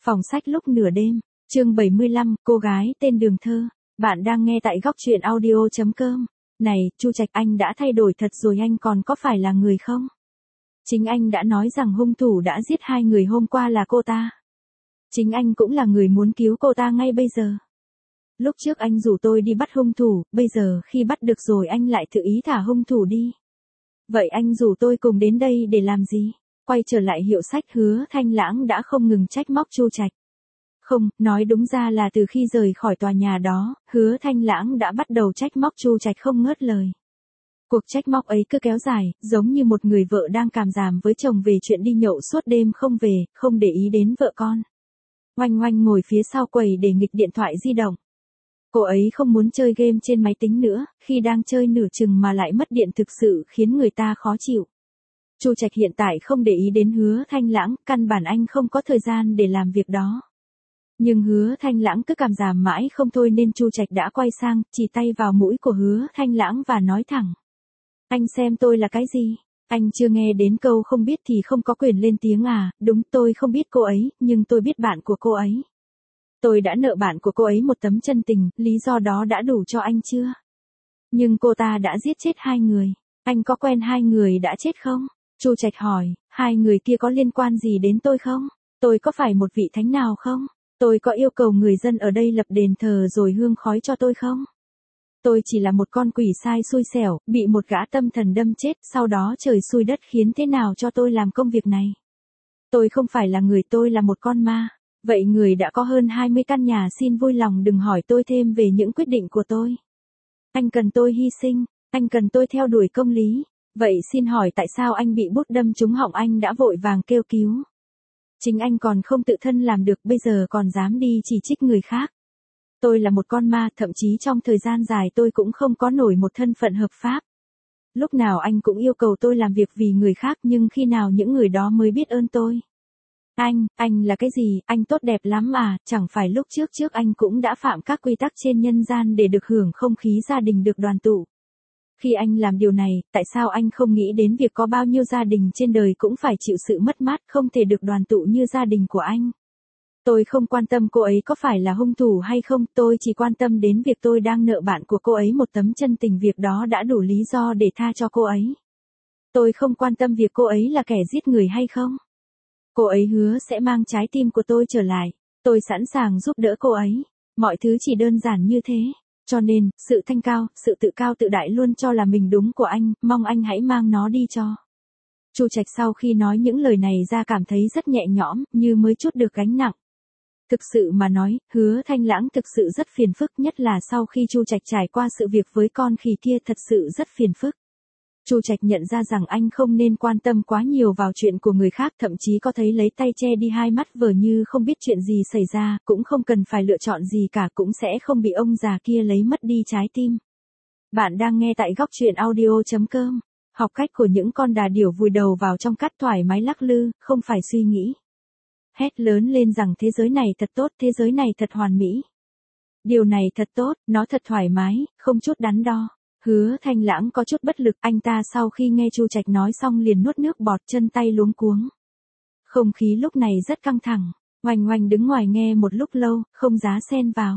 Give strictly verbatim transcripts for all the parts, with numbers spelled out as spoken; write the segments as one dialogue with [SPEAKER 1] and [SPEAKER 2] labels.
[SPEAKER 1] Phòng sách lúc nửa đêm, chương bảy mươi lăm, cô gái tên Đường Thơ. Bạn đang nghe tại góc truyện audio chấm com. Này, Chu Trạch, anh đã thay đổi thật rồi, anh còn có phải là người không? Chính anh đã nói rằng hung thủ đã giết hai người hôm qua là cô ta. Chính anh cũng là người muốn cứu cô ta ngay bây giờ. Lúc trước anh rủ tôi đi bắt hung thủ, bây giờ khi bắt được rồi anh lại tự ý thả hung thủ đi. Vậy anh rủ tôi cùng đến đây để làm gì? Quay trở lại hiệu sách, Hứa Thanh Lãng đã không ngừng trách móc Chu Trạch. Không, nói đúng ra là từ khi rời khỏi tòa nhà đó, Hứa Thanh Lãng đã bắt đầu trách móc Chu Trạch không ngớt lời. Cuộc trách móc ấy cứ kéo dài, giống như một người vợ đang càm ràm với chồng về chuyện đi nhậu suốt đêm không về, không để ý đến vợ con. Oanh Oanh ngồi phía sau quầy để nghịch điện thoại di động. Cô ấy không muốn chơi game trên máy tính nữa, khi đang chơi nửa chừng mà lại mất điện thực sự khiến người ta khó chịu. Chu Trạch hiện tại không để ý đến Hứa Thanh Lãng, căn bản anh không có thời gian để làm việc đó. Nhưng Hứa Thanh Lãng cứ càm ràm mãi không thôi nên Chu Trạch đã quay sang, chỉ tay vào mũi của Hứa Thanh Lãng và nói thẳng. Anh xem tôi là cái gì? Anh chưa nghe đến câu không biết thì không có quyền lên tiếng à? Đúng, tôi không biết cô ấy, nhưng tôi biết bạn của cô ấy. Tôi đã nợ bạn của cô ấy một tấm chân tình, lý do đó đã đủ cho anh chưa? Nhưng cô ta đã giết chết hai người. Anh có quen hai người đã chết không? Chu Trạch hỏi, hai người kia có liên quan gì đến tôi không? Tôi có phải một vị thánh nào không? Tôi có yêu cầu người dân ở đây lập đền thờ rồi hương khói cho tôi không? Tôi chỉ là một con quỷ sai xui xẻo, bị một gã tâm thần đâm chết, sau đó trời xui đất khiến thế nào cho tôi làm công việc này? Tôi không phải là người, tôi là một con ma. Vậy người đã có hơn hai mươi căn nhà, xin vui lòng đừng hỏi tôi thêm về những quyết định của tôi. Anh cần tôi hy sinh, anh cần tôi theo đuổi công lý. Vậy xin hỏi tại sao anh bị bút đâm trúng họng, anh đã vội vàng kêu cứu? Chính anh còn không tự thân làm được, bây giờ còn dám đi chỉ trích người khác. Tôi là một con ma, thậm chí trong thời gian dài tôi cũng không có nổi một thân phận hợp pháp. Lúc nào anh cũng yêu cầu tôi làm việc vì người khác, nhưng khi nào những người đó mới biết ơn tôi? Anh, anh là cái gì, anh tốt đẹp lắm à, chẳng phải lúc trước trước anh cũng đã phạm các quy tắc trên nhân gian để được hưởng không khí gia đình được đoàn tụ. Khi anh làm điều này, tại sao anh không nghĩ đến việc có bao nhiêu gia đình trên đời cũng phải chịu sự mất mát, không thể được đoàn tụ như gia đình của anh? Tôi không quan tâm cô ấy có phải là hung thủ hay không, tôi chỉ quan tâm đến việc tôi đang nợ bạn của cô ấy một tấm chân tình, việc đó đã đủ lý do để tha cho cô ấy. Tôi không quan tâm việc cô ấy là kẻ giết người hay không. Cô ấy hứa sẽ mang trái tim của tôi trở lại. Tôi sẵn sàng giúp đỡ cô ấy. Mọi thứ chỉ đơn giản như thế. Cho nên, sự thanh cao, sự tự cao tự đại luôn cho là mình đúng của anh, mong anh hãy mang nó đi cho. Chu Trạch sau khi nói những lời này ra cảm thấy rất nhẹ nhõm, như mới trút được gánh nặng. Thực sự mà nói, Hứa Thanh Lãng thực sự rất phiền phức, nhất là sau khi Chu Trạch trải qua sự việc với con khỉ kia, thật sự rất phiền phức. Chu Trạch nhận ra rằng anh không nên quan tâm quá nhiều vào chuyện của người khác, thậm chí có thấy lấy tay che đi hai mắt vờ như không biết chuyện gì xảy ra, cũng không cần phải lựa chọn gì cả, cũng sẽ không bị ông già kia lấy mất đi trái tim. Bạn đang nghe tại góc truyện audio chấm com. Học cách của những con đà điểu vùi đầu vào trong cát thoải mái lắc lư, không phải suy nghĩ. Hét lớn lên rằng thế giới này thật tốt, thế giới này thật hoàn mỹ. Điều này thật tốt, nó thật thoải mái, không chút đắn đo. Hứa Thanh Lãng có chút bất lực, anh ta sau khi nghe Chu Trạch nói xong liền nuốt nước bọt, chân tay luống cuống. Không khí lúc này rất căng thẳng, Oanh Oanh đứng ngoài nghe một lúc lâu, không dám xen vào.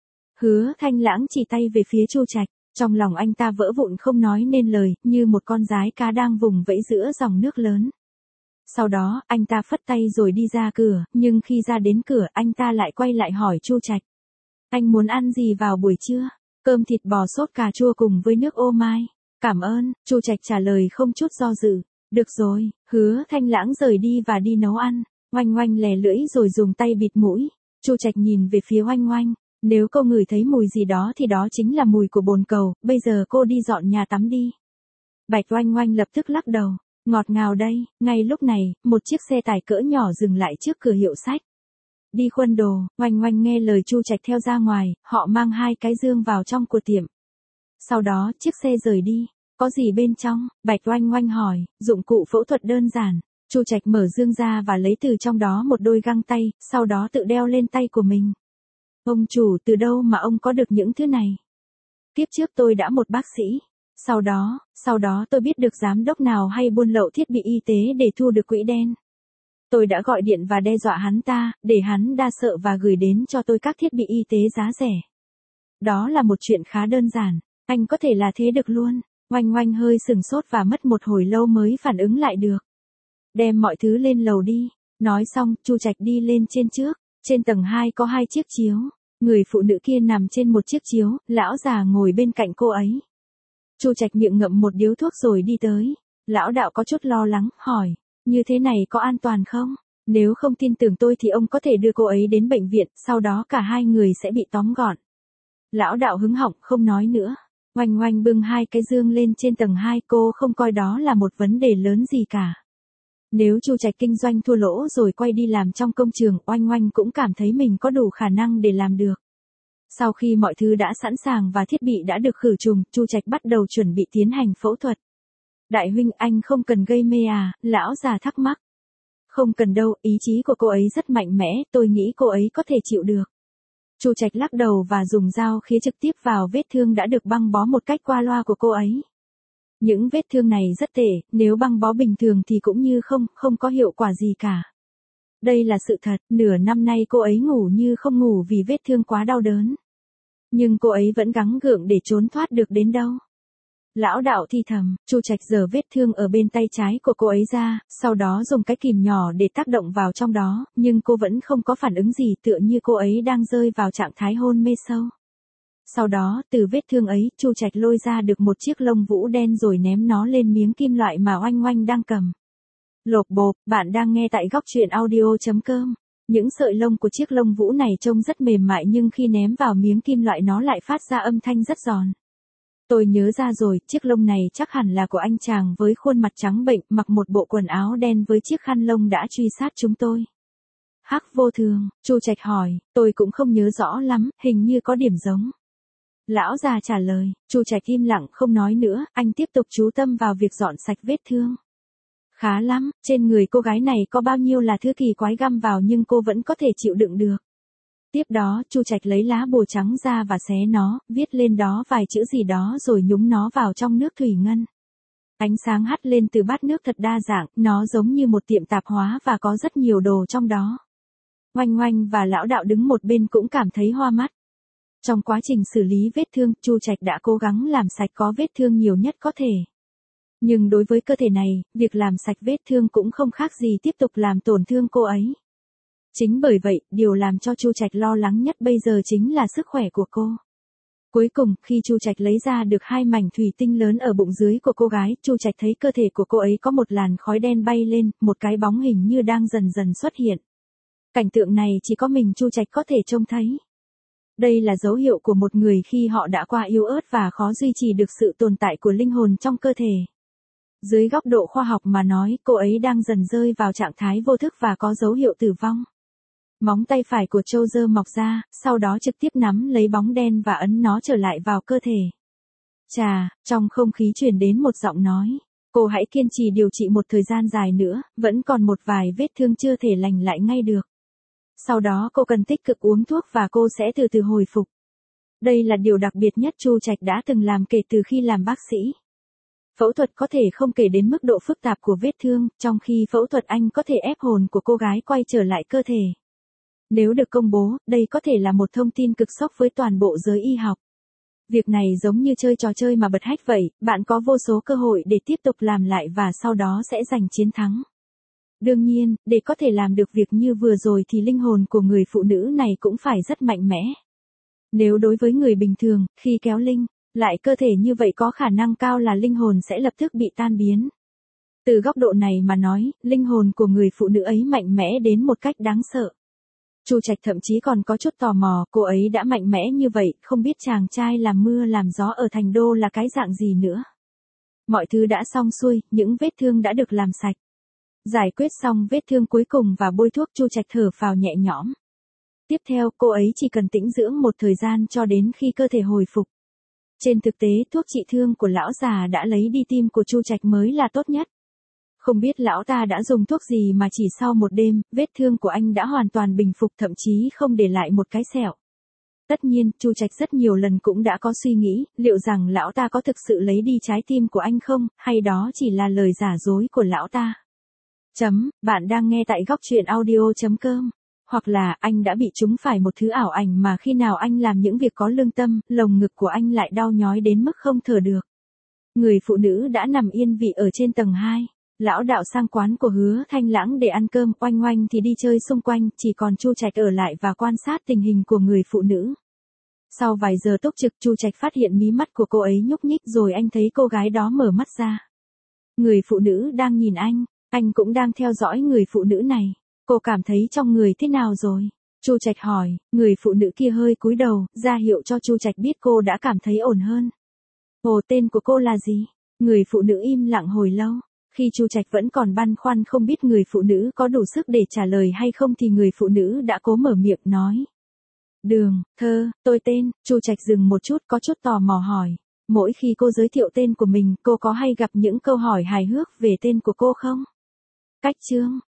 [SPEAKER 1] Hứa Thanh Lãng chỉ tay về phía Chu Trạch, trong lòng anh ta vỡ vụn không nói nên lời, như một con giái cá đang vùng vẫy giữa dòng nước lớn. Sau đó, anh ta phất tay rồi đi ra cửa, nhưng khi ra đến cửa, anh ta lại quay lại hỏi Chu Trạch. Anh muốn ăn gì vào buổi trưa? Cơm thịt bò sốt cà chua cùng với nước ô mai. Cảm ơn, Chu Trạch trả lời không chút do dự. Được rồi, Hứa Thanh Lãng rời đi và đi nấu ăn. Oanh Oanh lè lưỡi rồi dùng tay bịt mũi. Chu Trạch nhìn về phía Oanh Oanh. Nếu cô ngửi thấy mùi gì đó thì đó chính là mùi của bồn cầu, bây giờ cô đi dọn nhà tắm đi. Bạch Oanh Oanh lập tức lắc đầu. Ngọt ngào đây, ngay lúc này, một chiếc xe tải cỡ nhỏ dừng lại trước cửa hiệu sách. Đi khuân đồ, Oanh Oanh nghe lời Chu Trạch theo ra ngoài, họ mang hai cái dương vào trong của tiệm. Sau đó, chiếc xe rời đi. Có gì bên trong? Bạch Oanh Oanh hỏi, dụng cụ phẫu thuật đơn giản. Chu Trạch mở dương ra và lấy từ trong đó một đôi găng tay, sau đó tự đeo lên tay của mình. Ông chủ, từ đâu mà ông có được những thứ này? Tiếp trước tôi đã một bác sĩ. Sau đó, sau đó tôi biết được giám đốc nào hay buôn lậu thiết bị y tế để thu được quỹ đen. Tôi đã gọi điện và đe dọa hắn ta, để hắn đa sợ và gửi đến cho tôi các thiết bị y tế giá rẻ. Đó là một chuyện khá đơn giản, anh có thể là thế được luôn. Oanh Oanh hơi sừng sốt và mất một hồi lâu mới phản ứng lại được. Đem mọi thứ lên lầu đi. Nói xong, Chu Trạch đi lên trên trước. Trên tầng hai có hai chiếc chiếu. Người phụ nữ kia nằm trên một chiếc chiếu, lão già ngồi bên cạnh cô ấy. Chu Trạch miệng ngậm một điếu thuốc rồi đi tới. Lão đạo có chút lo lắng, hỏi, như thế này có an toàn không? Nếu không tin tưởng tôi thì ông có thể đưa cô ấy đến bệnh viện, sau đó cả hai người sẽ bị tóm gọn. Lão đạo hứng họng không nói nữa. Oanh Oanh bưng hai cái dương lên trên tầng hai, cô không coi đó là một vấn đề lớn gì cả. Nếu Chu Trạch kinh doanh thua lỗ rồi quay đi làm trong công trường, Oanh Oanh cũng cảm thấy mình có đủ khả năng để làm được. Sau khi mọi thứ đã sẵn sàng và thiết bị đã được khử trùng, Chu Trạch bắt đầu chuẩn bị tiến hành phẫu thuật. Đại huynh, anh không cần gây mê à? Lão già thắc mắc. Không cần đâu, ý chí của cô ấy rất mạnh mẽ, tôi nghĩ cô ấy có thể chịu được. Chu Trạch lắc đầu và dùng dao khía trực tiếp vào vết thương đã được băng bó một cách qua loa của cô ấy. Những vết thương này rất tệ, nếu băng bó bình thường thì cũng như không, không có hiệu quả gì cả. Đây là sự thật, nửa năm nay cô ấy ngủ như không ngủ vì vết thương quá đau đớn. Nhưng cô ấy vẫn gắng gượng để trốn thoát được đến đâu. Lão đạo thi thầm, Chu Trạch giở vết thương ở bên tay trái của cô ấy ra, sau đó dùng cái kìm nhỏ để tác động vào trong đó, nhưng cô vẫn không có phản ứng gì, tựa như cô ấy đang rơi vào trạng thái hôn mê sâu. Sau đó, từ vết thương ấy, Chu Trạch lôi ra được một chiếc lông vũ đen rồi ném nó lên miếng kim loại mà Oanh Oanh đang cầm. Lộp bộp, bạn đang nghe tại góc truyện audio chấm com. Những sợi lông của chiếc lông vũ này trông rất mềm mại nhưng khi ném vào miếng kim loại nó lại phát ra âm thanh rất giòn. Tôi nhớ ra rồi, chiếc lông này chắc hẳn là của anh chàng với khuôn mặt trắng bệnh, mặc một bộ quần áo đen với chiếc khăn lông đã truy sát chúng tôi. Hắc Vô Thường, Chu Trạch hỏi, tôi cũng không nhớ rõ lắm, hình như có điểm giống. Lão già trả lời, Chu Trạch im lặng không nói nữa, anh tiếp tục chú tâm vào việc dọn sạch vết thương. Khá lắm, trên người cô gái này có bao nhiêu là thứ kỳ quái găm vào nhưng cô vẫn có thể chịu đựng được. Tiếp đó, Chu Trạch lấy lá bùa trắng ra và xé nó, viết lên đó vài chữ gì đó rồi nhúng nó vào trong nước thủy ngân. Ánh sáng hắt lên từ bát nước thật đa dạng, nó giống như một tiệm tạp hóa và có rất nhiều đồ trong đó. Oanh Oanh và lão đạo đứng một bên cũng cảm thấy hoa mắt. Trong quá trình xử lý vết thương, Chu Trạch đã cố gắng làm sạch có vết thương nhiều nhất có thể. Nhưng đối với cơ thể này, việc làm sạch vết thương cũng không khác gì tiếp tục làm tổn thương cô ấy. Chính bởi vậy, điều làm cho Chu Trạch lo lắng nhất bây giờ chính là sức khỏe của cô. Cuối cùng, khi Chu Trạch lấy ra được hai mảnh thủy tinh lớn ở bụng dưới của cô gái, Chu Trạch thấy cơ thể của cô ấy có một làn khói đen bay lên, một cái bóng hình như đang dần dần xuất hiện. Cảnh tượng này chỉ có mình Chu Trạch có thể trông thấy. Đây là dấu hiệu của một người khi họ đã qua yếu ớt và khó duy trì được sự tồn tại của linh hồn trong cơ thể. Dưới góc độ khoa học mà nói, cô ấy đang dần rơi vào trạng thái vô thức và có dấu hiệu tử vong. Móng tay phải của Châu Dơ mọc ra, sau đó trực tiếp nắm lấy bóng đen và ấn nó trở lại vào cơ thể. Chà, trong không khí truyền đến một giọng nói. Cô hãy kiên trì điều trị một thời gian dài nữa, vẫn còn một vài vết thương chưa thể lành lại ngay được. Sau đó cô cần tích cực uống thuốc và cô sẽ từ từ hồi phục. Đây là điều đặc biệt nhất Chu Trạch đã từng làm kể từ khi làm bác sĩ. Phẫu thuật có thể không kể đến mức độ phức tạp của vết thương, trong khi phẫu thuật anh có thể ép hồn của cô gái quay trở lại cơ thể. Nếu được công bố, đây có thể là một thông tin cực sốc với toàn bộ giới y học. Việc này giống như chơi trò chơi mà bật hách vậy, bạn có vô số cơ hội để tiếp tục làm lại và sau đó sẽ giành chiến thắng. Đương nhiên, để có thể làm được việc như vừa rồi thì linh hồn của người phụ nữ này cũng phải rất mạnh mẽ. Nếu đối với người bình thường, khi kéo linh, lại cơ thể như vậy có khả năng cao là linh hồn sẽ lập tức bị tan biến. Từ góc độ này mà nói, linh hồn của người phụ nữ ấy mạnh mẽ đến một cách đáng sợ. Chu Trạch thậm chí còn có chút tò mò, cô ấy đã mạnh mẽ như vậy, không biết chàng trai làm mưa làm gió ở thành đô là cái dạng gì nữa. Mọi thứ đã xong xuôi, những vết thương đã được làm sạch. Giải quyết xong vết thương cuối cùng và bôi thuốc, Chu Trạch thở phào nhẹ nhõm. Tiếp theo, cô ấy chỉ cần tĩnh dưỡng một thời gian cho đến khi cơ thể hồi phục. Trên thực tế, thuốc trị thương của lão già đã lấy đi tim của Chu Trạch mới là tốt nhất. Không biết lão ta đã dùng thuốc gì mà chỉ sau một đêm, vết thương của anh đã hoàn toàn bình phục, thậm chí không để lại một cái sẹo. Tất nhiên, Chu Trạch rất nhiều lần cũng đã có suy nghĩ, liệu rằng lão ta có thực sự lấy đi trái tim của anh không, hay đó chỉ là lời giả dối của lão ta. Chấm, bạn đang nghe tại góc truyện audio.com. Hoặc là anh đã bị trúng phải một thứ ảo ảnh mà khi nào anh làm những việc có lương tâm, lồng ngực của anh lại đau nhói đến mức không thở được. Người phụ nữ đã nằm yên vị ở trên tầng hai. Lão đạo sang quán của Hứa Thanh Lãng để ăn cơm, Oanh Oanh thì đi chơi xung quanh, chỉ còn Chu Trạch ở lại và quan sát tình hình của người phụ nữ. Sau vài giờ túc trực, Chu Trạch phát hiện mí mắt của cô ấy nhúc nhích rồi anh thấy cô gái đó mở mắt ra. Người phụ nữ đang nhìn anh, anh cũng đang theo dõi người phụ nữ này. Cô cảm thấy trong người thế nào rồi? Chu Trạch hỏi, người phụ nữ kia hơi cúi đầu, ra hiệu cho Chu Trạch biết cô đã cảm thấy ổn hơn. Ồ, tên của cô là gì? Người phụ nữ im lặng hồi lâu. Khi Chu Trạch vẫn còn băn khoăn không biết người phụ nữ có đủ sức để trả lời hay không thì người phụ nữ đã cố mở miệng nói. Đường, Thơ, tôi tên. Chu Trạch dừng một chút, có chút tò mò hỏi. Mỗi khi cô giới thiệu tên của mình, cô có hay gặp những câu hỏi hài hước về tên của cô không? Cách chương.